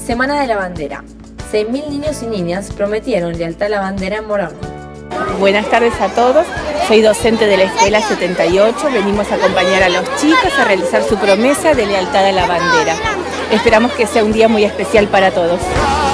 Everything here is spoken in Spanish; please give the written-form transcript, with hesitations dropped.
Semana de la Bandera. 6.000 niños y niñas prometieron lealtad a la bandera en Morón. Buenas tardes a todos, soy docente de la Escuela 78, venimos a acompañar a los chicos a realizar su promesa de lealtad a la bandera. Esperamos que sea un día muy especial para todos.